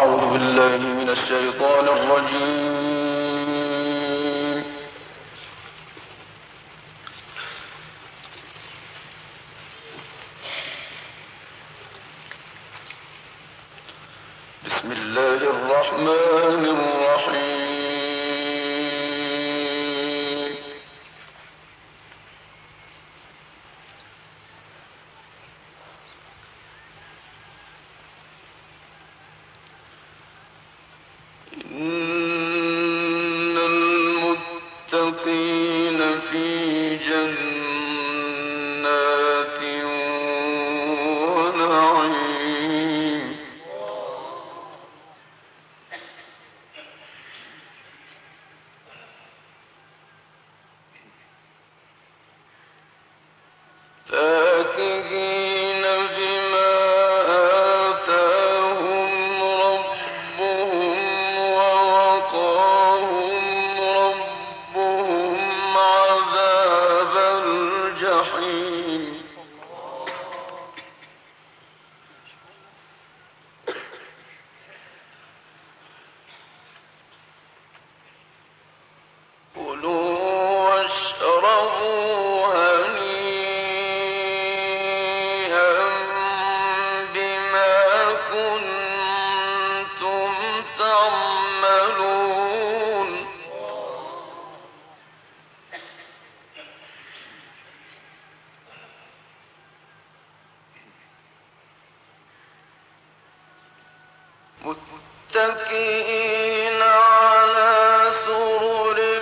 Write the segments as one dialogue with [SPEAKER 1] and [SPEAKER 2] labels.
[SPEAKER 1] متكئين على سرر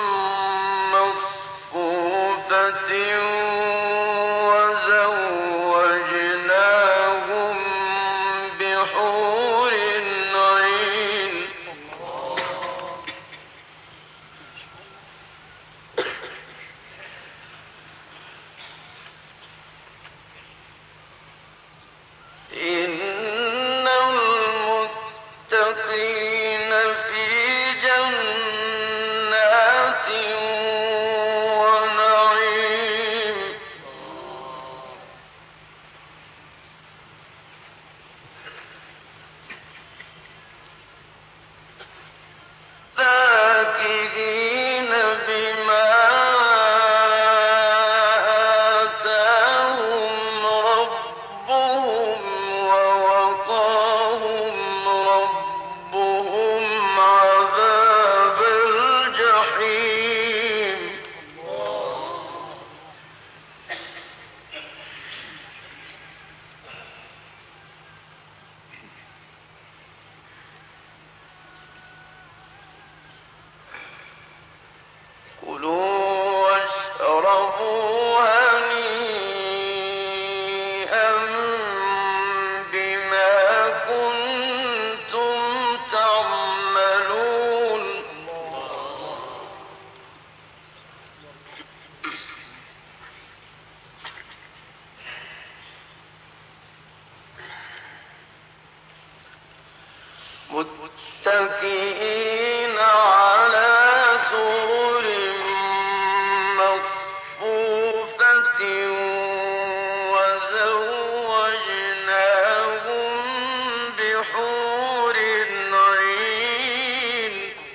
[SPEAKER 1] مصفوفة وزوجناهم بحور عين إن المتقين في جنات ونعيم فاكهين بما آتاهم ربهم ووقاهم ربهم عذاب الجحيم كلوا واشربوا هنيئا بما كنتم تعملون متكئين على سرر مصفوفة وزوجناهم بحور عين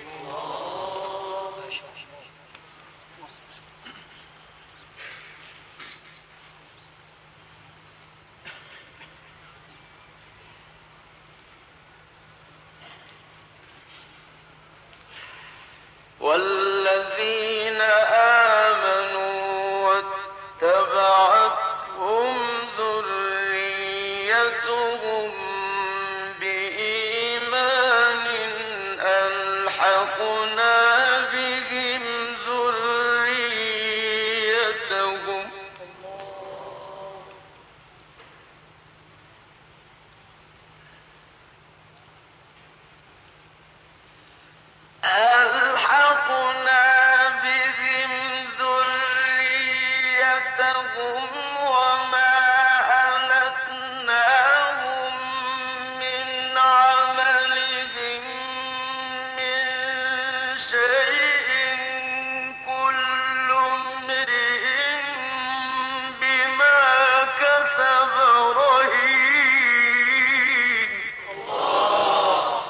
[SPEAKER 1] والذين آمنوا واتبعتهم ذريتهم بإيمان ألحقنا بهم ذريتهم وما ألتناهم من عملهم من شيء كل امرئ بما كسب رهين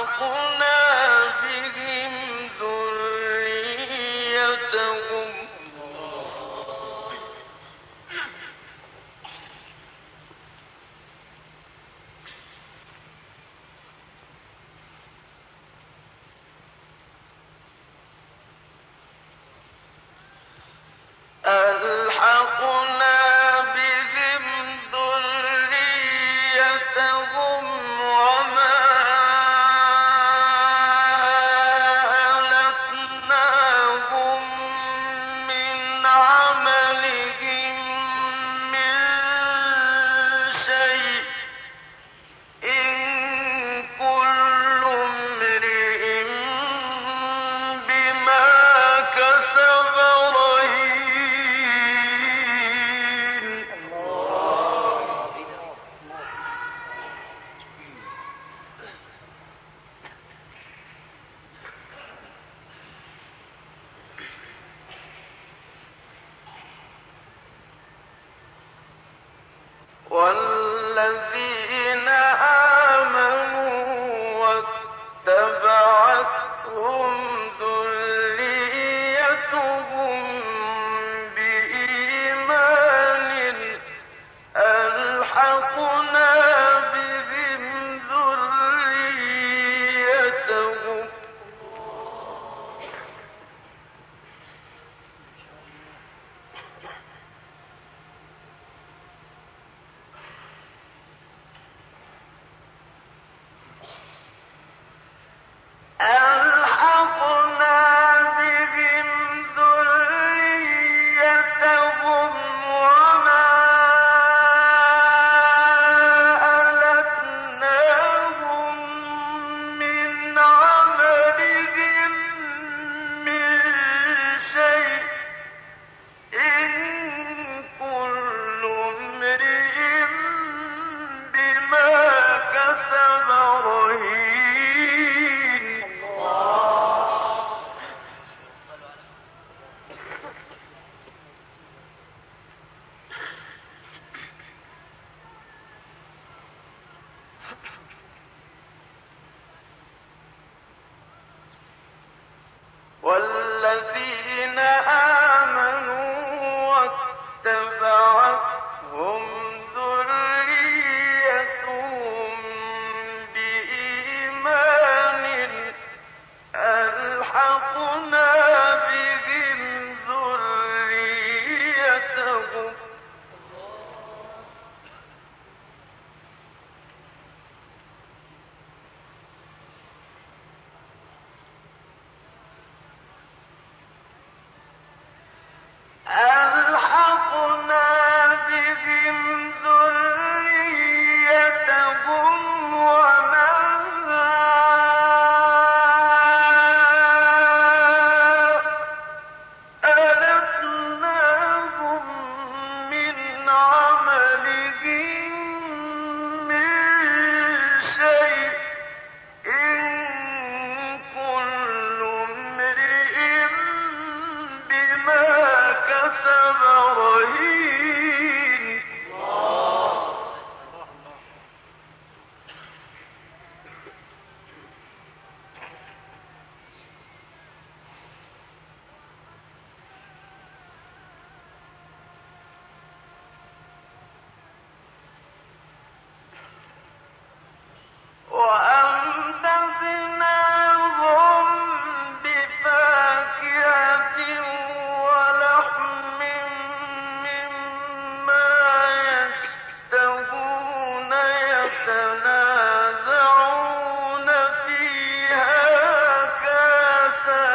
[SPEAKER 1] والذين آمنوا واتبعتهم ذريتهم بإيمان ألحقنا بهم ذريتهم وما ألتناهم من عملهم من شيء إن كل امرئ بما كسب رهين والذين آمنوا واتبعتهم ذريتهم بإيمان ألحقنا بهم ذريتهم وما ألتناهم من عملهم من شيء إن كل امرئ بما كسب رهين وأمددناهم بفاكهة ولحم مما يشتهون يتنازعون فيها كأسا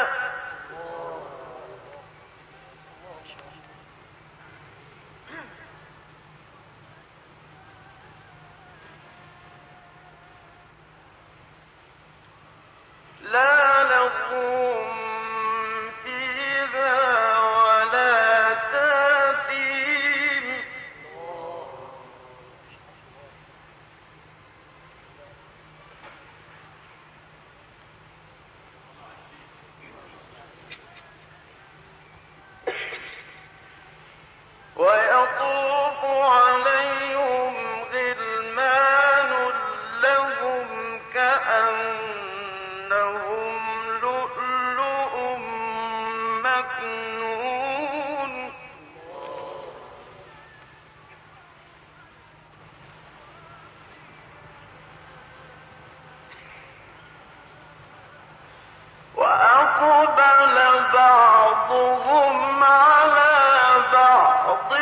[SPEAKER 1] لا لغو فيها ولا تأثيم ويطوف عليهم غلمان لهم كأنهم بعضهم على بعض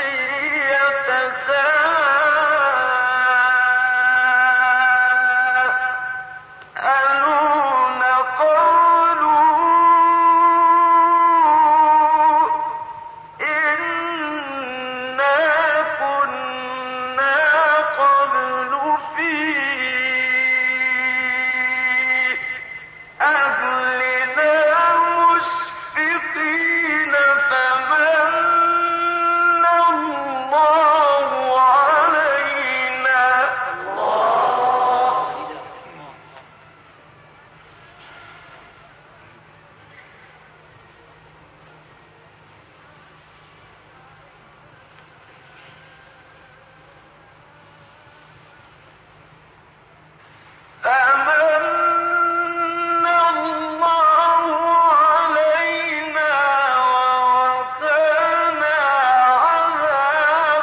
[SPEAKER 1] يتساءلون قالوا إنا كنا قبل في أهلنا مشفقين فمن الله علينا فمن الله علينا ووقانا عذاب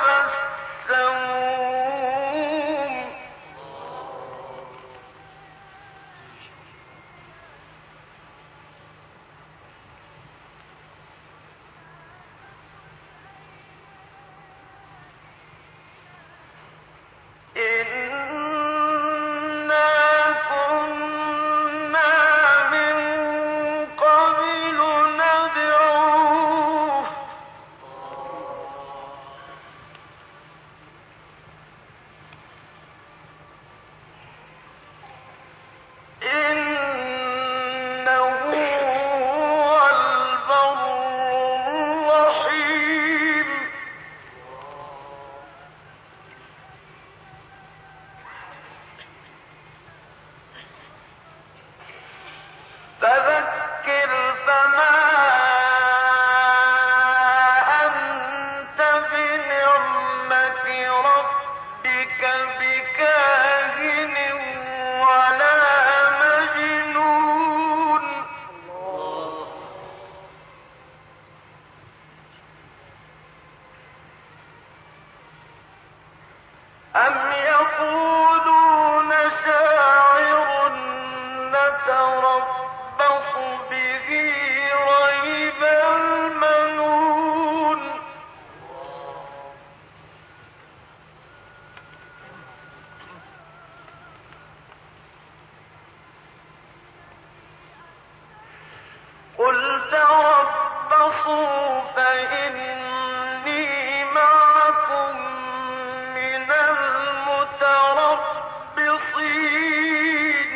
[SPEAKER 1] السموم إنا كنا من قبل ندعوه إنه هو البر الرحيم فذكر فما أنت بنعمة ربك بكاهن ولا مجنون أم يقولون شاعر نتربص به ريب المنون قل تربصوا فإني معكم من المتربصين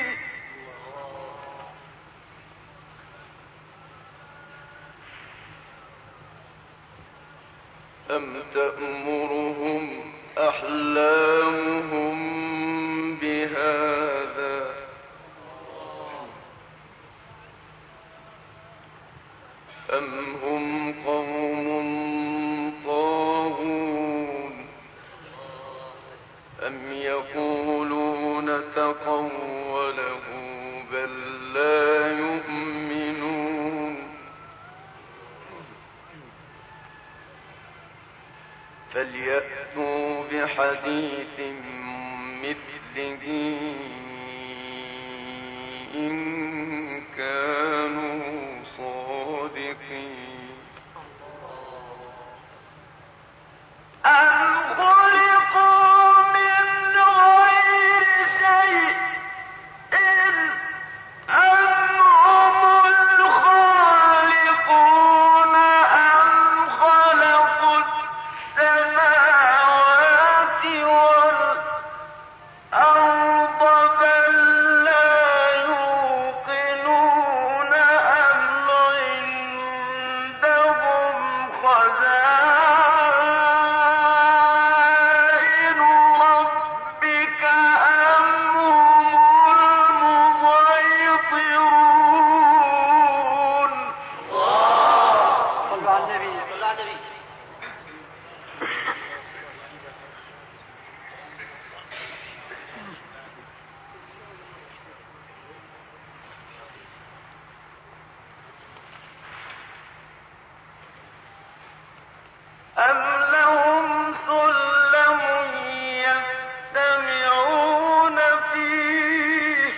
[SPEAKER 1] أم تأمرهم أحلامهم بهذا أم هم قوم طاغون أم يقولون تقوله بل لا يؤمنون فليأتوا بحديث مثله إن كانوا صادقين أم خلقوا من غير شيء أم هم الخالقون أم خلقوا السماوات والأرض بل لا يوقنون أم عندهم خزائن ربك أم هم المسيطرون
[SPEAKER 2] صلوا على النبي صلوا على النبي.
[SPEAKER 1] أم لهم سلم يستمعون فيه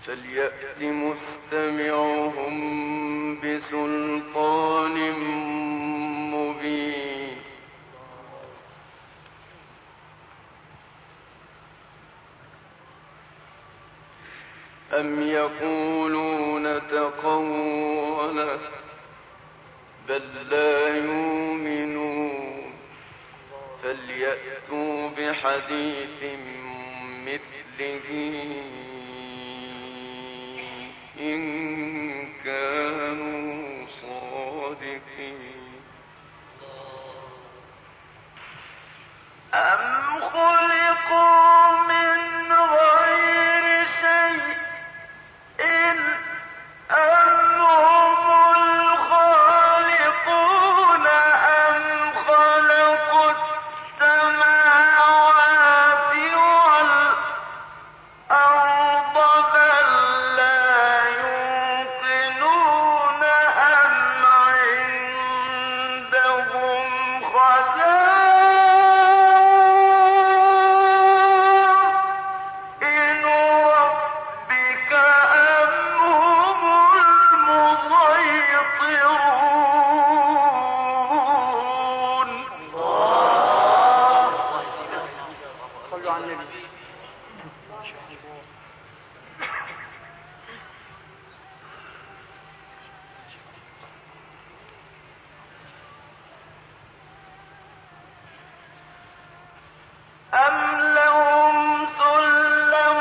[SPEAKER 1] فليأت مستمعهم بسلطان مبين أم يقولون تقوله بل لا يؤمنون فليأتوا بحديث مثله إن كانوا صادقين أم خلقوا من غير شيء أم هم الخالقون أم خلقوا السماوات والأرض بل لا يوقنون أم عندهم خزائن ربك أم هم المسيطرون
[SPEAKER 2] صلوا على النبي.
[SPEAKER 1] أم لهم سلم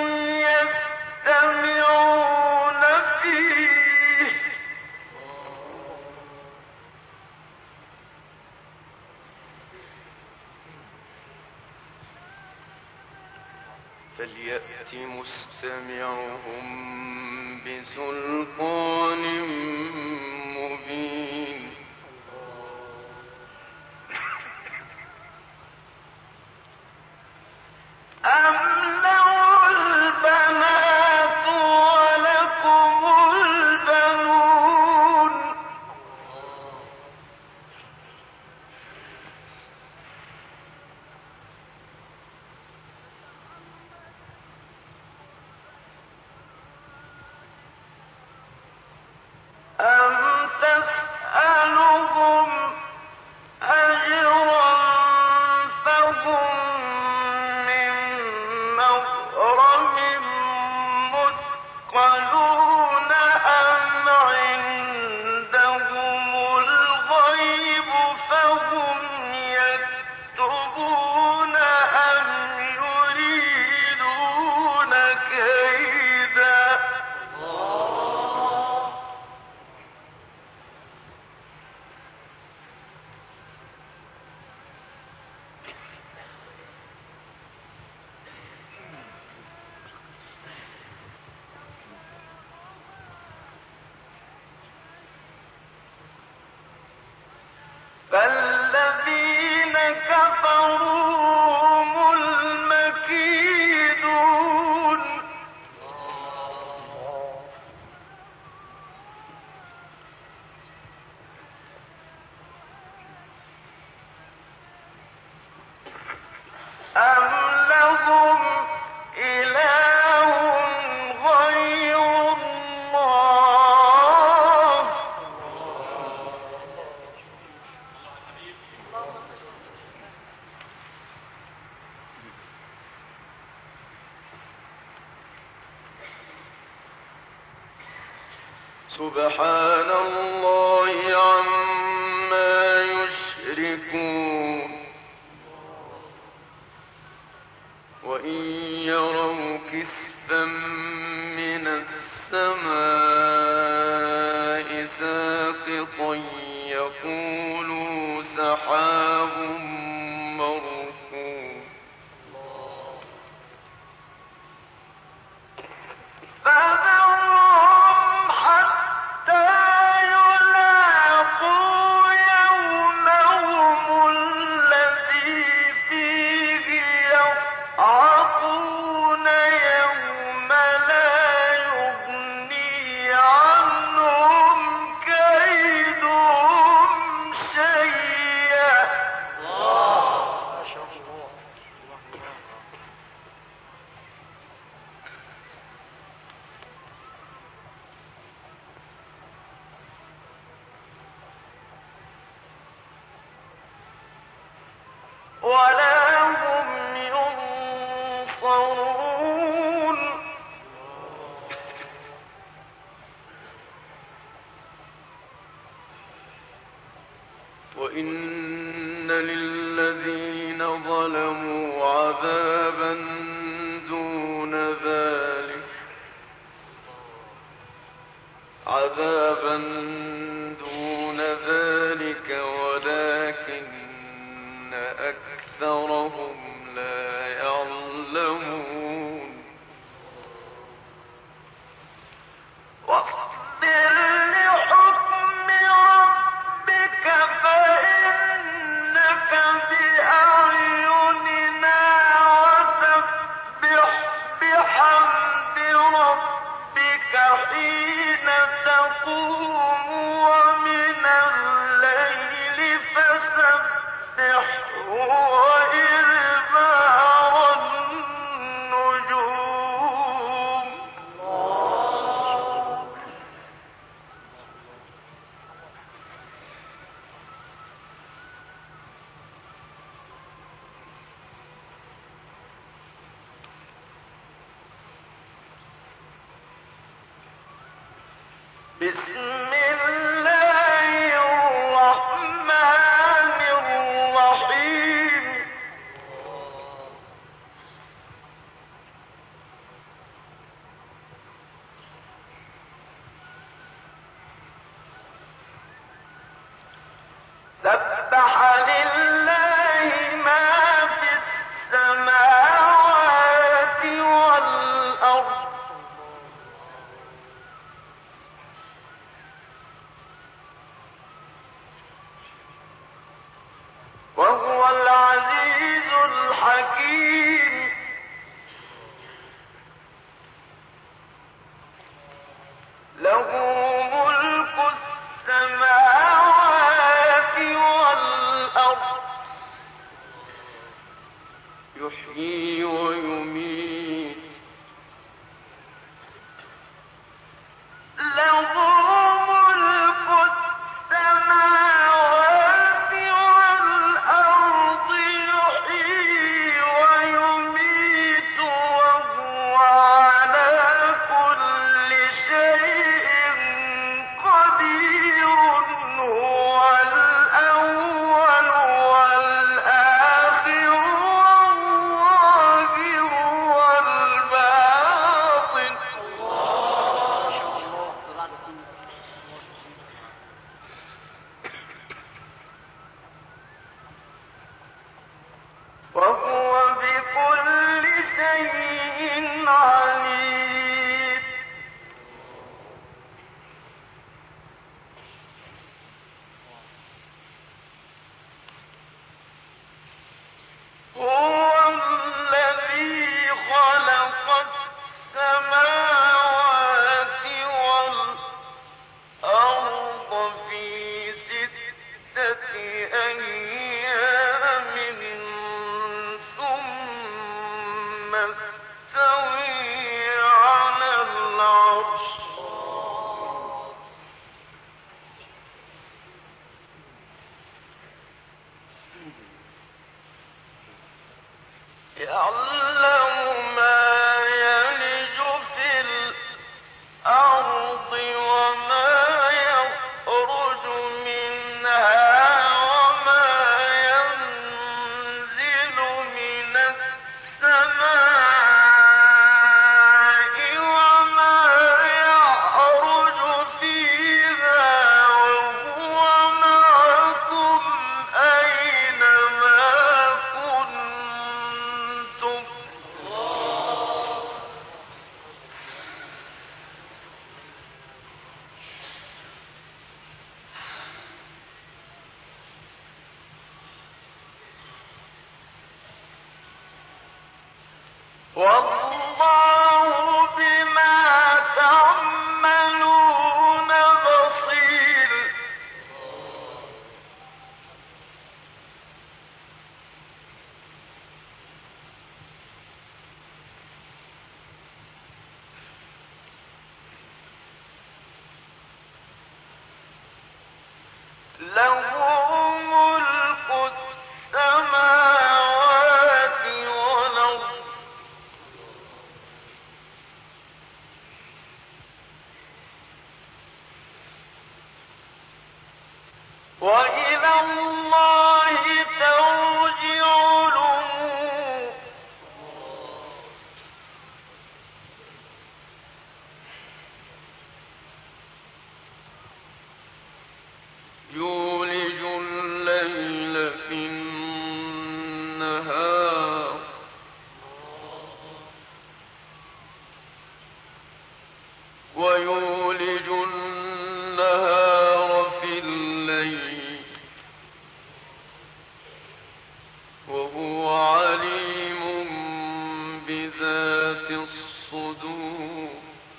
[SPEAKER 1] يستمعون فيه فليأت مستمعهم بسلطان مبين أم له البنات ولكم البنون أم تسألهم أجرا فهم من مغرم مثقلون أم عندهم الغيب فهم يكتبون أم يريدون كيدا فالذين كفروا هم المكيدون أم لهم إله غير الله سبحان الله عما يشركون وإن يروا كسفا من السماء ساقطا يقولوا سحاب مركوم فذرهم حتى يلاقوا يومهم الذي فيه يصعقون يوم ولا هم ينصرون وإن للذين ظلموا عذابا دون ذلك ولكن أكثرهم لا يعلمون واصبر لحكم ربك فإنك بأعيننا وسبح بحمد ربك حين تقوم ومن الليل فسبحه وإدبار النجوم بسم الله الرحمن الرحيم سبح لله ما في السماوات والأرض وهو العزيز الحكيم له ملك السماوات والأرض يحيي ويميت له ملك السماوات والأرض يحيي ويميت وهو على كل شيء قدير هو الأول والآخر والظاهر والباطن وهو بكل شيء عليم هو الذي خلق السماوات والأرض في 6 أيام ثم استوى على العرش يعلم ما يلج في الأرض وما يخرج منها وما ينزل من السماء وما يعرج فيها وهو معكم أينما كنتم والله بما تعملون بصير له ملك السماوات وإلى الله ترجع الأمور يولج الليل في النهار ويولج النهار في الليل وهو عليم بذات الصدور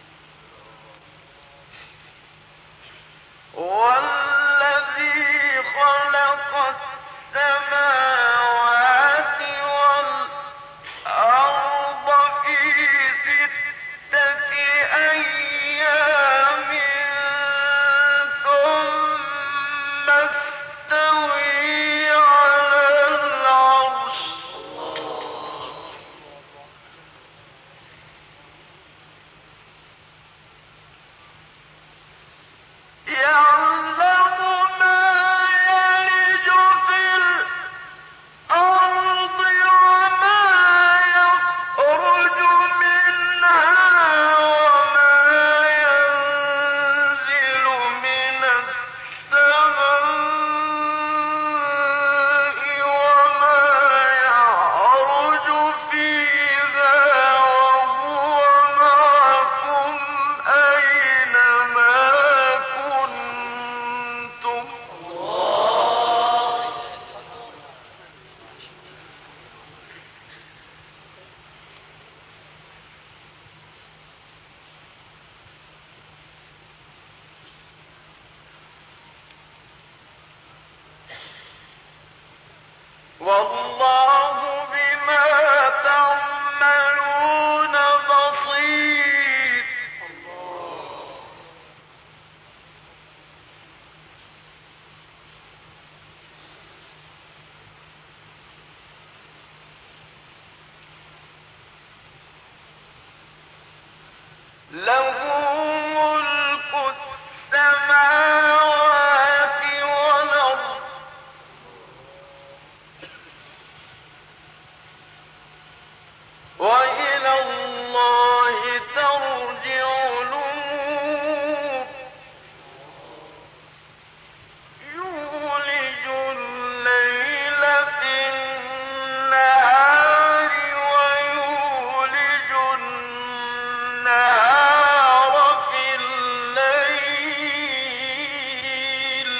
[SPEAKER 1] والذي خلق السماوات والأرض في 6 أيام ثم استوى على العرش يعلم ما يلج في الأرض وما يخرج منها وما ينزل من السماء وما يعرج فيها وهو معكم أينما كنتم والله بما تعملون بصير له ملك السماوات والأرض وإلى الله ترجع الأمور يولج الليل في النهار ويولج النهار في الليل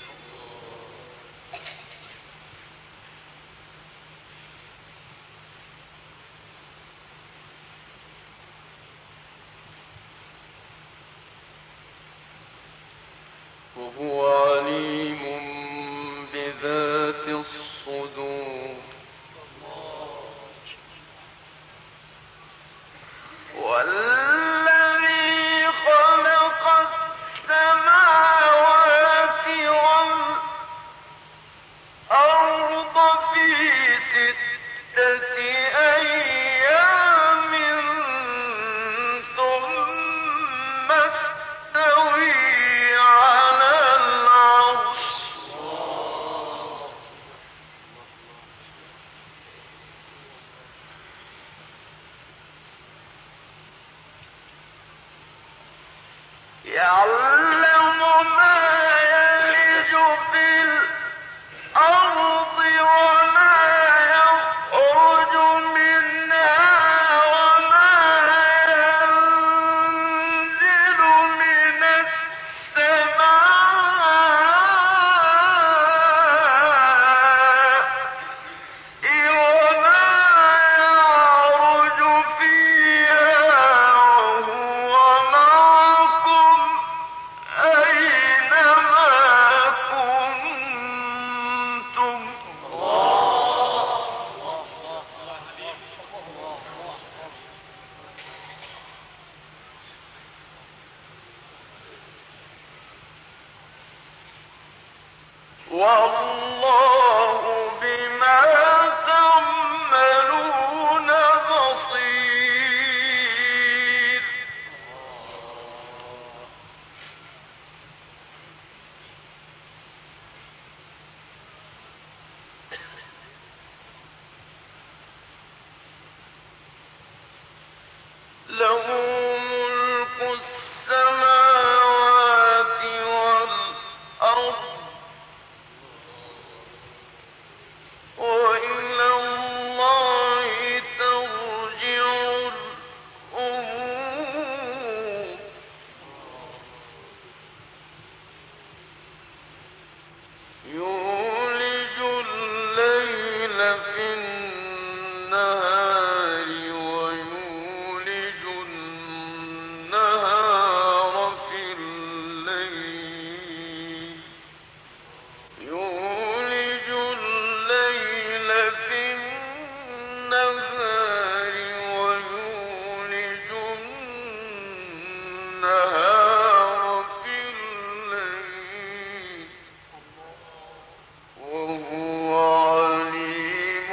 [SPEAKER 1] وهو عليم بذات الصدور والذي خلق السماوات والأرض في 6 أيام ثم استوى على العرش يعلم ما يلج في الأرض وما يخرج منها وما ينزل من السماء وما يعرج فيها وهو معكم أينما كنتم والله بما تعملون بصير له ملك السماوات والأرض وإلى الله ترجع الأمور يولج الليل في النهار ويولج النهار في الليل يولج الليل في النهار ويولج النهار في الليل وهو عليم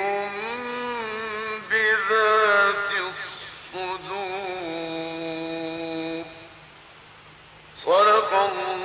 [SPEAKER 1] بذات الصدور صدق الله